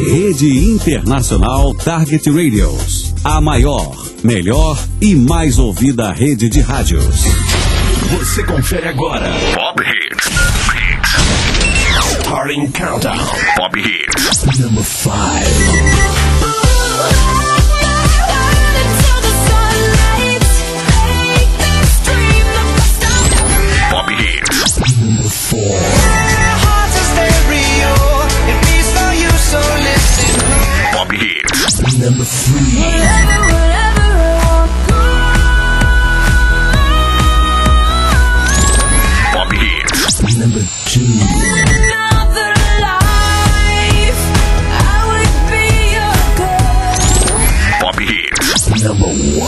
Rede Internacional Target Radios. A maior, melhor e mais ouvida rede de rádios. Você confere agora. Pop Hits. Starting Countdown. Pop Hits. Number 5. Pop Hits. Number 4. Pop Hits. Number 3. Pop Hits. Number 2. Pop Hits. Number 1.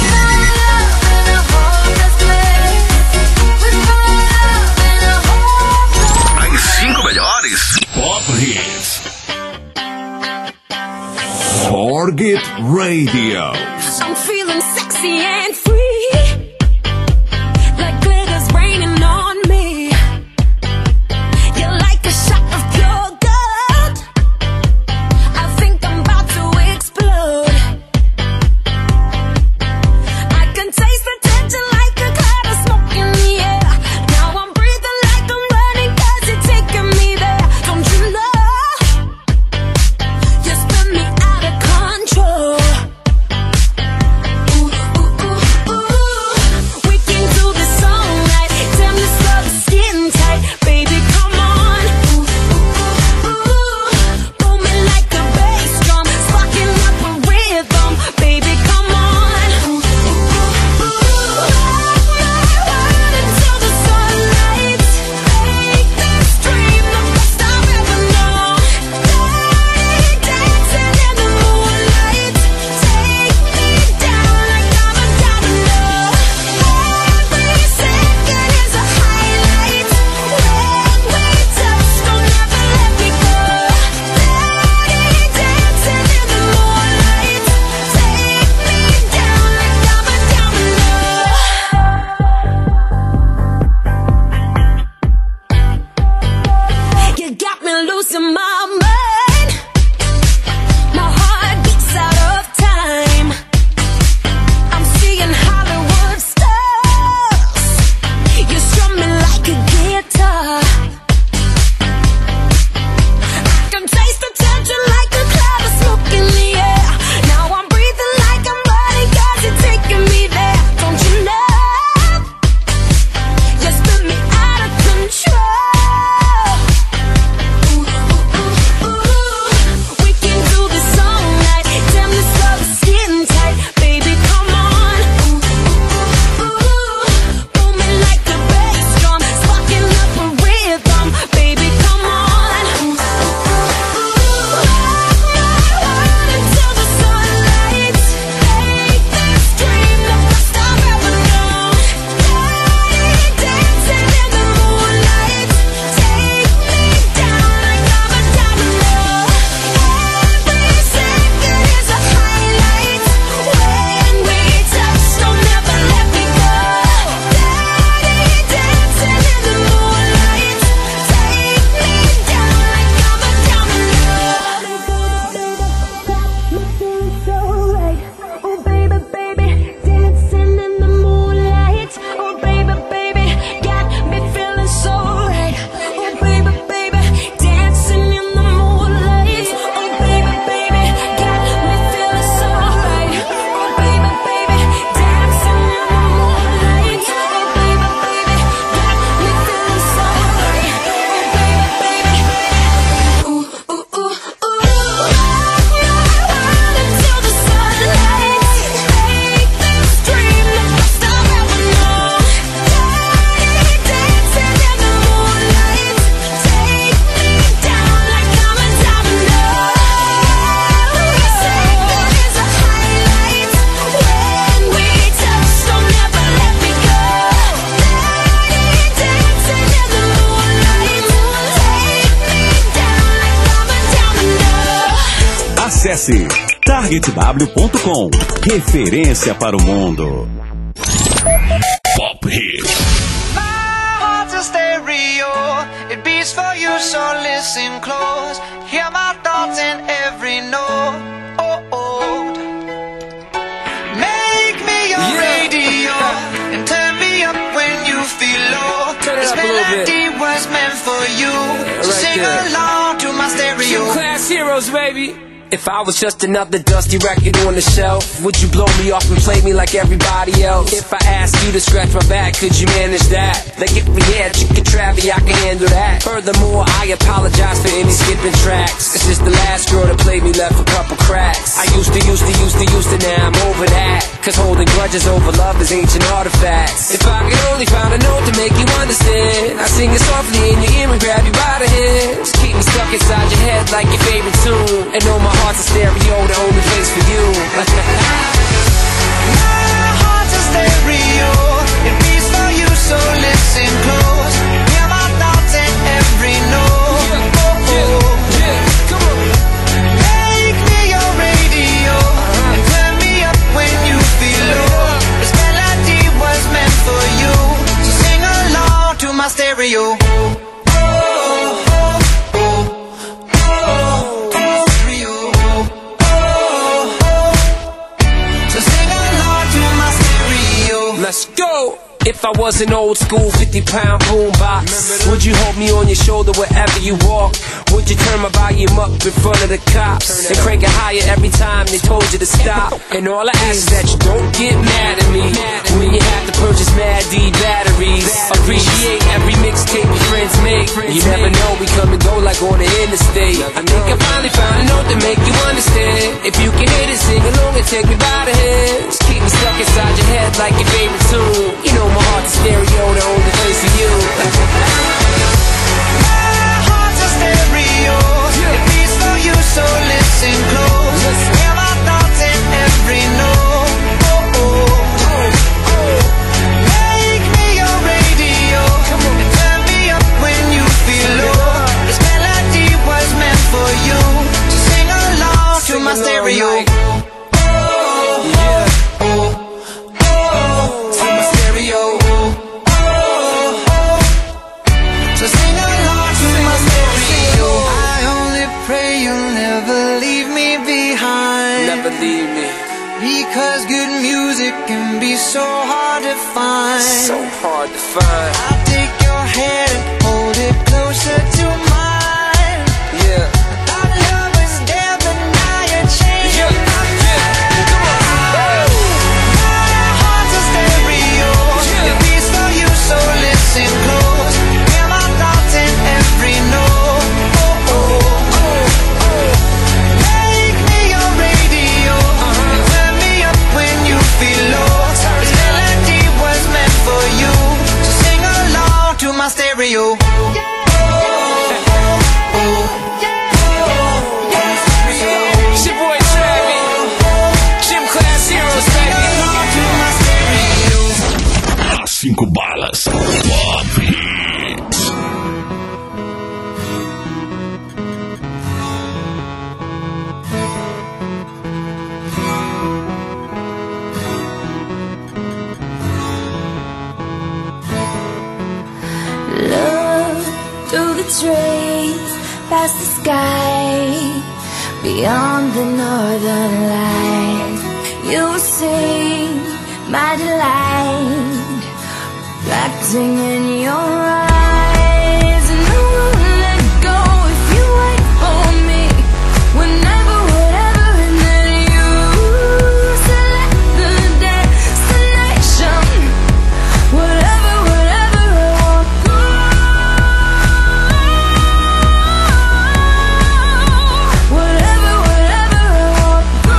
As 5 melhores Pop Hits. Target Radio. I'm feeling sexy and free, like glitter's raining on me. You're like a shot of pure gold. I think I'm about to explode. I can taste the tension like a cloud of smoke in the air. Now I'm breathing like I'm running 'cause you're taking me there. Don't you know? You spin me out of control. We can do this all night. Damn, this love is getting tight. Baby, come on. Booming like a bass drum, sparking up a rhythm. Baby, come on. Until the sunlight. Make this dream the best I've ever known. Dancing in the moonlight. Take me down like I'm a domino. Every second is a highlight. When we touch, don't ever let me go. Dancing in the moonlight. Take me down like I'm a domino. You got me losing my mind. My heart beats out of time. I'm seeing Hollywood stars. You strum me like a guitar. I can taste the tension like a cloud of smoke in the air. Now I'm breathing like I'm running 'cause you're taking me there. Don't you know? You spin me out of control. We can do this all night. Damn, this love is getting tight. Baby, come on. Booming like a bass drum, sparking up a rhythm. Baby, come on. Until the sunlight. Make this dream the best I've ever known. Dancing in the moonlight. Take me down like I'm a domino. Every second is a highlight. When we touch, don't ever let me go. Dancing in the moonlight. Take me down like I'm a domino. Got me feeling so right. Oh baby, baby, dancing in the moonlight. Oh baby, baby, got me feeling so right. Oh baby, baby, dancing in the moonlight. Oh baby, baby, got me feeling so right. Oh baby, baby, dancing in the moonlight. Oh baby, baby, got me feeling so right. Oh baby, baby, ooh ooh ooh ooh. Until the sunlight. Make this dream the best I've ever known. Dancing in the moonlight. Take me down like I'm a domino. Every second is a highlight. When we touch, don't ever let me go. Dancing in the moonlight. Take me down like I'm a domino. Acesse targetw.com. Referência para o mundo. Pop Hits. My heart's a stereo. It beats for you, so listen close. Hear my thoughts in every know. Make me your radio and turn me up when you feel low. This melody was meant for you, so sing along to my stereo. Class heroes, baby. If I was just another dusty record on the shelf, would you blow me off and play me like everybody else? If I asked you to scratch my back, could you manage that? Like if we had chicken Travie, I can handle that. Furthermore, I apologize for any skipping tracks. It's just the last girl that played me left a couple cracks. I used to, now I'm over that. Cause holding grudges over love is ancient artifacts. If I could only find a note to make you understand, I sing it softly in your ear and grab you by the hands. Keep me stuck inside your head like your favorite tune, and know my heart's a stereo, the only place for you. My heart's a stereo, it beats for you, so listen close. Hear my thoughts in every note. Come on. Make me your radio and turn me up when you feel low. This melody was meant for you, so sing along to my stereo. Let's go! If I was an old school 50-pound boombox, would you hold me on your shoulder wherever you walk? Would you turn my volume up in front of the cops and crank it higher every time they told you to stop? And all I ask is that you don't get mad at me when you have to purchase Mad D batteries. Appreciate every mixtape your friends make. You never know, we come and go like on the interstate. I think I finally found a note to make you understand. If you can hit it, sing along and take me by the hands. Keep me stuck inside your head like your favorite tune. You know my heart's a stereo, the only place for you. My heart's a stereo, it beats for you, so listen close. Hear my thoughts in every note. Make me your radio and turn me up when you feel low. This melody was meant for you, so sing along to my stereo. Because good music can be so hard to find. So hard to find. I'll take your hand and hold it closer to mine. Yeah. Our love is there, but now you're changing my mind. Come on. My heart's a stereo, it beats for you, so listen close. Hear my thoughts in every note. Make me your radio and turn me up when you feel low. This melody was meant for you, so sing along to my stereo. It's your boy Travie, Gym Class Heroes, baby. As 5 balas. Pop Hits. Look through the trees, past the sky, beyond the northern lights. You will see my delight, reflecting in your eyes. And I won't let go if you wait for me. Whenever, whatever, and then you select the destination. Whatever, whatever, I won't go. Whatever, whatever, I won't go.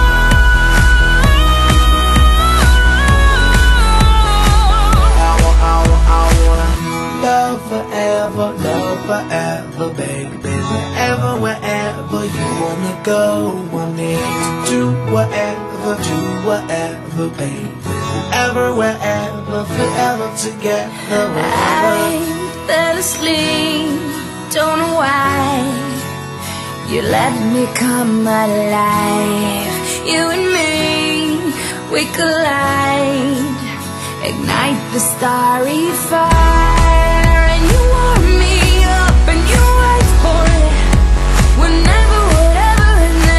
Love forever, baby. Wherever you wanna go, I need to do whatever, baby. Wherever, forever together. I fell asleep, don't know why. You let me come alive. You and me, we collide, ignite the starry fire. And you warm me up and you wait for it. Whenever, whatever, and then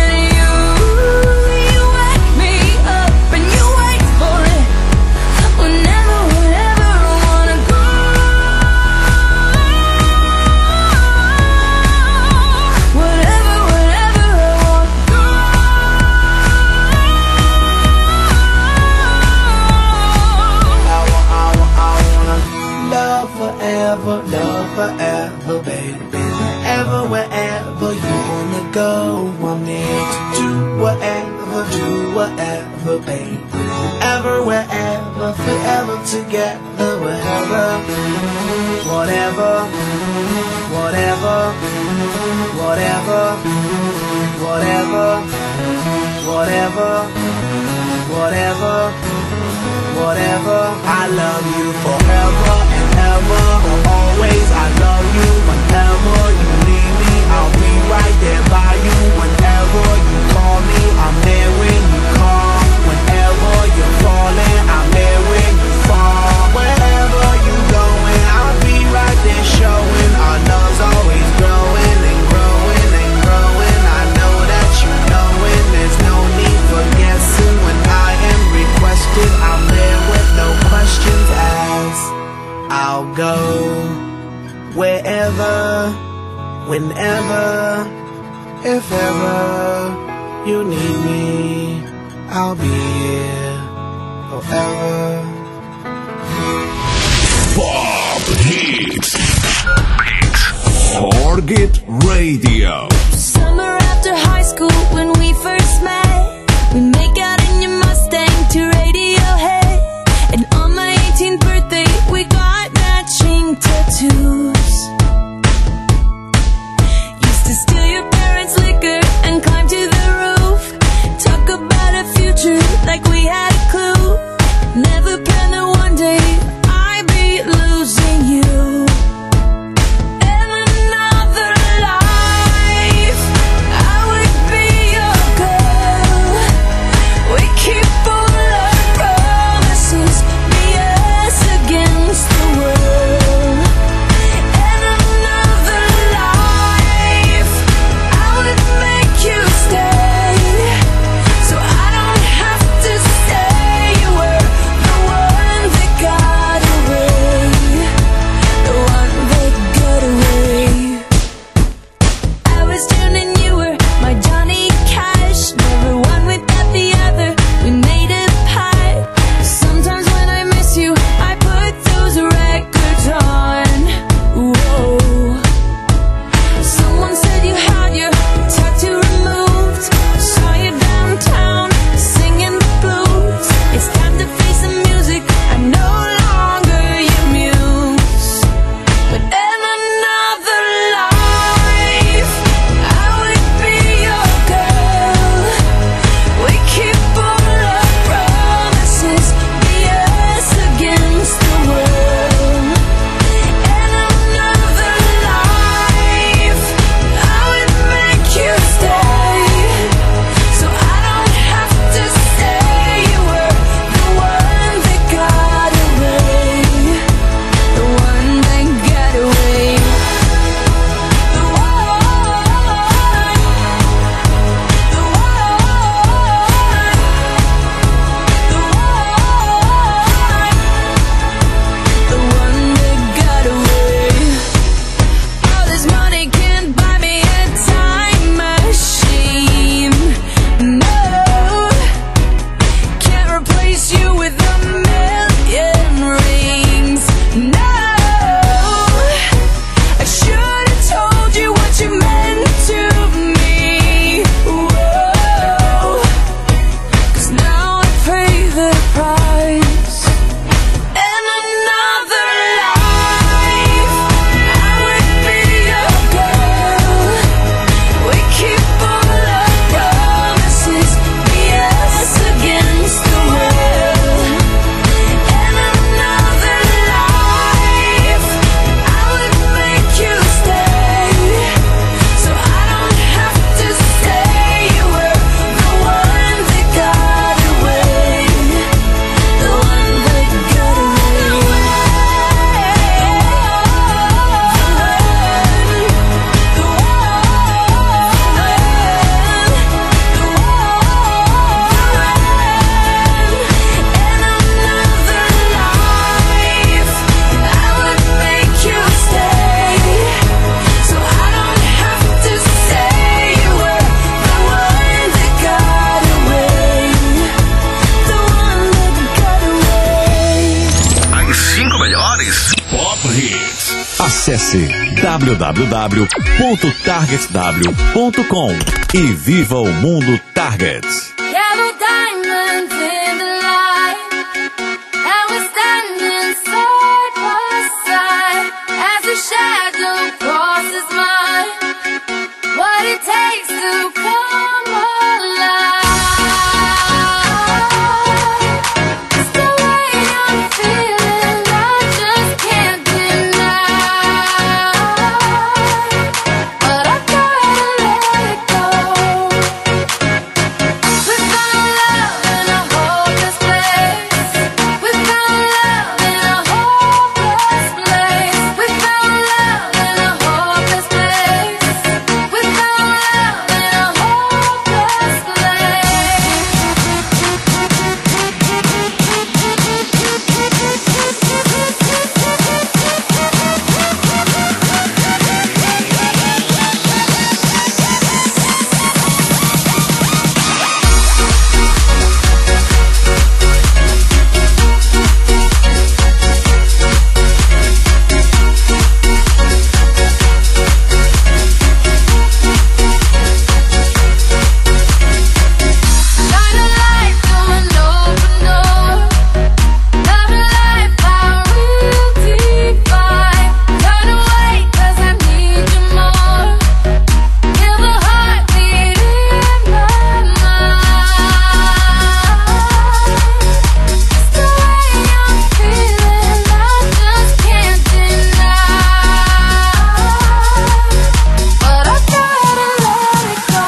wherever, baby, wherever, wherever you wanna go. I'm there to do whatever, baby, wherever, wherever, forever together, wherever, whatever, whatever, whatever, whatever, whatever, whatever, whatever. I love you forever and ever, always. I love you whenever you need me. I'll be right there by you whenever you call me. I'm there when you call. Whenever you're falling, I'm there when you fall. Wherever you going, I'll be right there showing. Our love's always growing and growing and growing. I know that you know it. There's no need for guessing. When I am requested, I'm there with no questions asked. I'll go wherever, whenever, if ever you need me, I'll be here forever. Pop Hits. Target Radio. Summer after high school when we first met, we make out in your Mustang to Radiohead. And on my 18th birthday we got matching tattoos. Used to steal your parents' liquor and climb to the roof. Talk about a future like we had a clue. Never planned that one day I'd be losing you. Acesse www.targetw.com e viva o mundo Target. Yellow diamonds in the light, and we're standing side by side as a shadow crosses mine. What it takes to come alive. It's the way I'm feeling, I just can't deny. But I've gotta let it go. We found love in a hopeless place. We found love in a hopeless place. We found love in a hopeless place. We found love in a hopeless shine a light through an open door. Love and life, our real divide. Turn away 'cause I need you more. Feel the heartbeat in my mind. It's the way I'm feeling, I just can't deny. But I gotta let it go.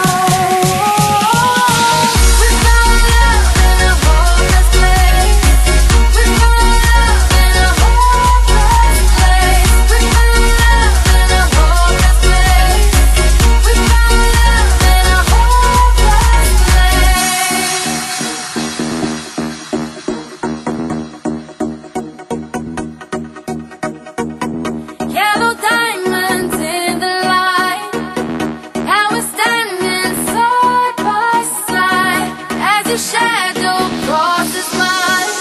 We found love in a hopeless place. We found love in a hopeless place. We found love in a hopeless place. We found love in a hopeless place. Yellow diamonds in the light, and we're standing side by side as a shadow crosses mine.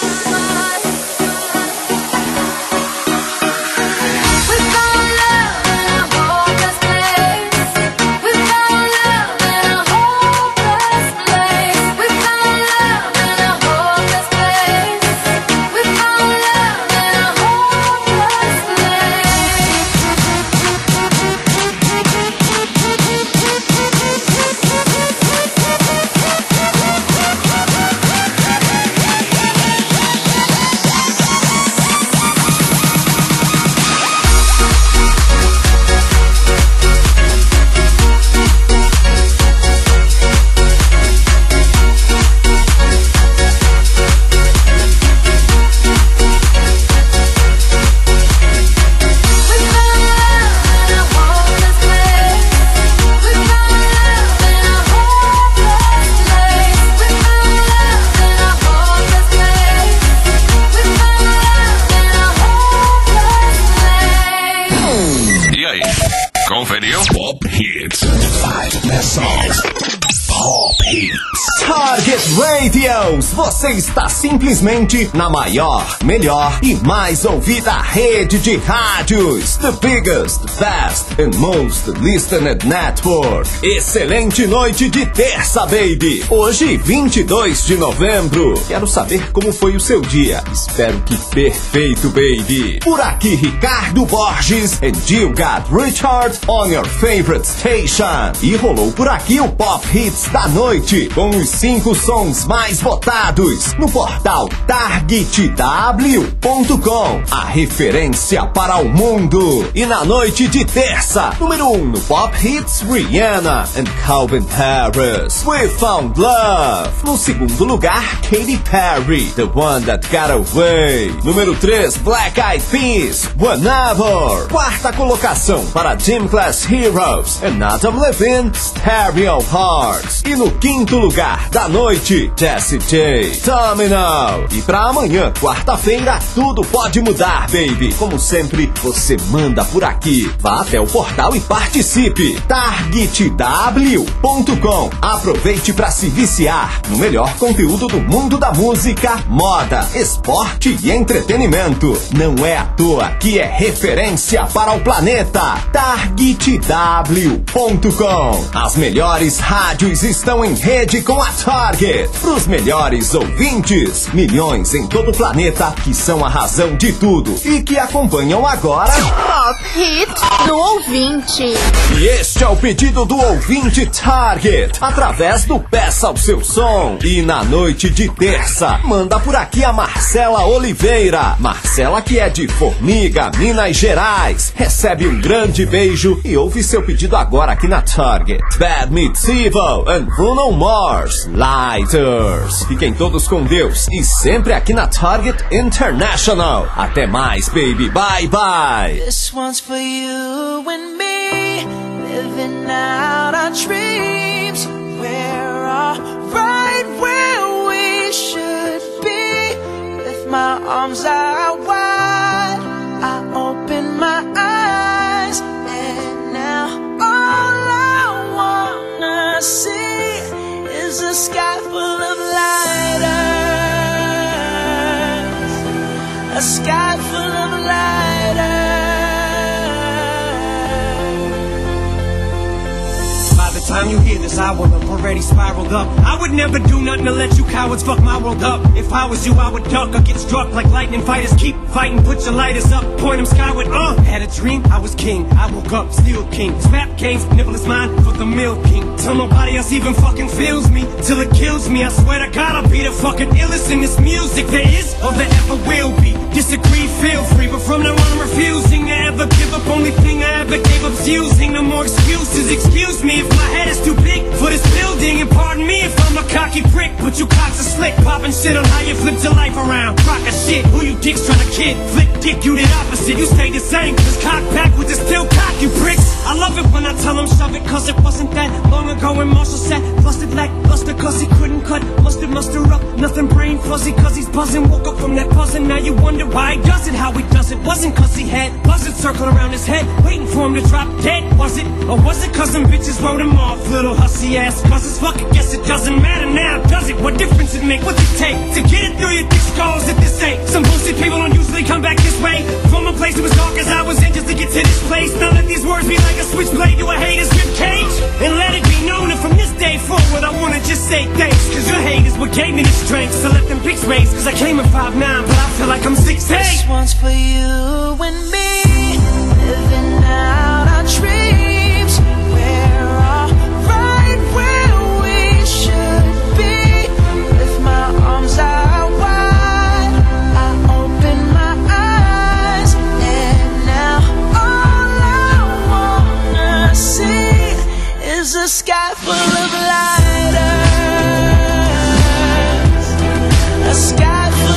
We found love in a hopeless place. We found love in a hopeless place. We found love in a hopeless place. We found love in a hopeless We found love in a hopeless place. We found love in a hopeless place. We found love in a hopeless place. We found love in a hopeless place. E aí, conferiu? Pop Hits. 5 best songs. Pop Hits. Target Radios, você está simplesmente na maior, melhor e mais ouvida rede de rádios. The biggest, best and most listened network. Excelente noite de terça, baby. Hoje, 22 de novembro. Quero saber como foi o seu dia. Espero que perfeito, baby. Por aqui, Ricardo Borges and you got Richard on your favorite station. E rolou por aqui o Pop Hits da noite, com os 5 sons mais votados no portal targetw.com, a referência para o mundo. E na noite de terça, número 1 no Pop Hits, Rihanna and Calvin Harris, We Found Love. No segundo lugar, Katy Perry, The One That Got Away. Número 3, Black Eyed Peas, Whenever. Quarta colocação para Gym Class Heroes and Adam Levine, Stereo Hearts. Records. E no quinto lugar da noite, Jessie J, Terminal. E pra amanhã, quarta-feira, tudo pode mudar, baby. Como sempre, você manda por aqui. Vá até o portal e participe. targetw.com. Aproveite pra se viciar no melhor conteúdo do mundo da música, moda, esporte e entretenimento. Não é à toa que é referência para o planeta. targetw.com. As melhores rádios estão em rede com a Target. Pros melhores ouvintes, milhões em todo o planeta que são a razão de tudo e que acompanham agora Pop Hit do ouvinte. E este é o pedido do ouvinte Target, através do Peça o Seu Som. E na noite de terça, manda por aqui a Marcela Oliveira. Marcela, que é de Formiga, Minas Gerais. Recebe um grande beijo e ouve seu pedido agora aqui na Target. Bad Meets Evil and Bruno Mars, Lighters. Fiquem todos com Deus e sempre aqui na Target International. Até mais, baby. Bye, bye. This one's for you and me, living out our dreams. We're all right where we should be. With my arms out wide, I open my eyes, and now all I wanna see is a sky full of lighters, a sky full of lighters. By the time you hear this, I will have already spiraled up. I would never do nothing to let you cowards fuck my world up. If I was you, I would duck or get struck like lightning fighters. Keep fighting, put your lighters up, point them skyward. Had a dream, I was king. I woke up, still king. Rap games, nibble is mine for the milk king. Till nobody else even fucking feels me, till it kills me. I swear to God, I'll be the fucking illest in this music there is or there ever will be. Disagree, feel free, but from now on I'm refusing to ever give up. Only thing I ever gave up's using. No more excuses, excuse me if my head is too big for this building. And pardon me if I'm a cocky prick, but you cocks are slick, popping shit on how you flipped your life around. Rock a shit, who you dicks trying to kid? Flick dick, you did opposite, you stay the same. Cause cock backwards is still cock, you pricks. I love it when I tell them shove it, cause it wasn't that long ago when Marshall said busted like Buster cause he couldn't cut. Muster up, nothing brain fuzzy cause he's buzzing. Woke up from that buzzing, now you wonder why he does it. How he does it, wasn't cause he had buzzards circling around his head, waiting for him to drop dead, was it? Or was it cause them bitches wrote him off, little hussy ass buzzers? Fuck it, guess it doesn't matter now, does it? What difference it make, what's it take to get it through your thick skulls at this ain't? Some bullshit people don't usually come back this way. From a place that was dark as I was in just to get to this place. Now let these words be like a switchblade to a hater's ribcage, and let it be known that from this day forward I wanna just say thanks, cause your hate is what gave me the strength. So let them pics raise, cause I came in 5'9", but I feel like I'm 6'8". This one's for you and me, living out our dreams. We're all right where we should be. With my arms out wide, I open my eyes, and now all I wanna see is a sky full of lighters, a sky full of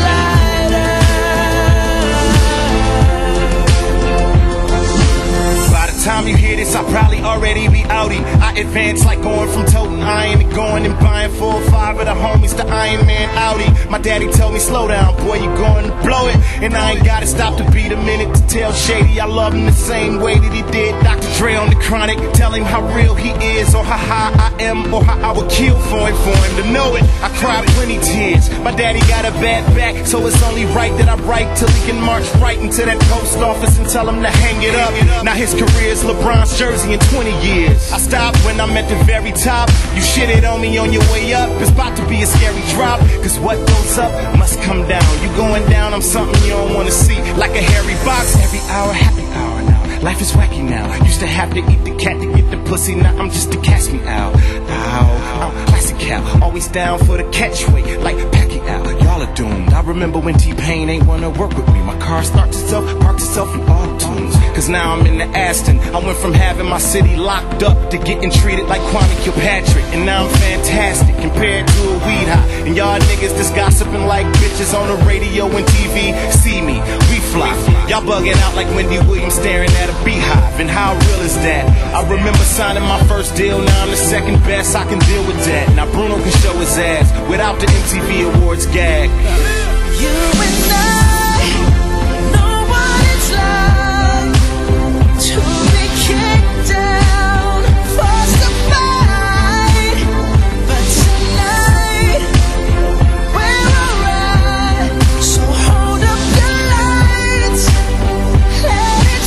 time you hear this, I'll probably already be outie. I advance like going from toting iron to going and buying 4 or 5 of the homies to Iron Man Audi. My daddy told me, slow down, boy, you going to blow it. And I ain't gotta stop to beat a minute to tell Shady I love him the same way that he did Dr. Dre on the Chronic. Tell him how real he is, or how high I am, or how I would kill for him to know it. I cried plenty tears. My daddy got a bad back, so it's only right that I write till he can march right into that post office and tell him to hang it up. Now his career's LeBron's jersey in 20 years. I stopped when I'm at the very top. You shitted on me on your way up. It's about to be a scary drop, cause what goes up must come down. You going down, I'm something you don't wanna see, like a hairy box. Every hour, happy hour now. Life is wacky now. Used to have to eat the cat to get the pussy. Now I'm just a catch me out. Ow, classic cow. Always down for the catchweight, like Pacquiao. Y'all are doomed. I remember when T-Pain ain't wanna work with me. My car starts itself, parks itself in auto tunes. Cause cause now I'm in the Aston. I went from having my city locked up to getting treated like Kwame Kilpatrick. And now I'm fantastic compared to a weed high. And y'all niggas just gossiping like bitches on the radio and TV. See me, we fly. Y'all bugging out like Wendy Williams staring at a beehive. And how real is that? I remember signing my first deal, now I'm the second best, I can deal with that. Now Bruno can show his ass without the MTV Awards gag. You and I know what it's like to be kicked down, forced to fight. But tonight we're alright. So hold up your lights, let it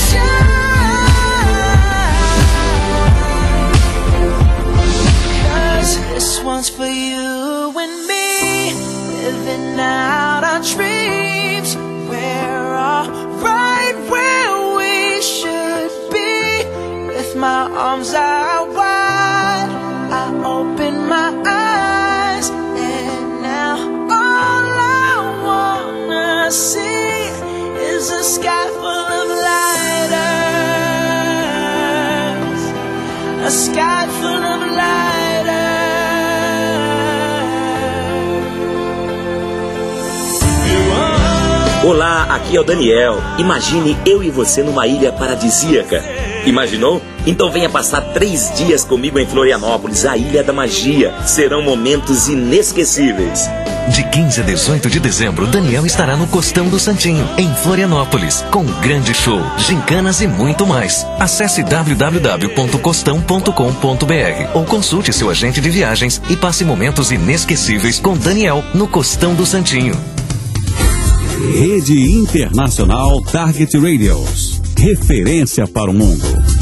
shine. 'Cause this one's for you and me, living out our dreams. We're all right where we should be. With my arms out wide, I open my eyes, and now all I wanna see is a sky full of lighters, a sky full of lighters. Olá, aqui é o Daniel. Imagine eu e você numa ilha paradisíaca. Imaginou? Então venha passar 3 dias comigo em Florianópolis, a Ilha da Magia. Serão momentos inesquecíveis. De 15 a 18 de dezembro, Daniel estará no Costão do Santinho, em Florianópolis, com grande show, gincanas e muito mais. Acesse www.costão.com.br ou consulte seu agente de viagens e passe momentos inesquecíveis com Daniel no Costão do Santinho. Rede Internacional Target Radios. Referência para o mundo.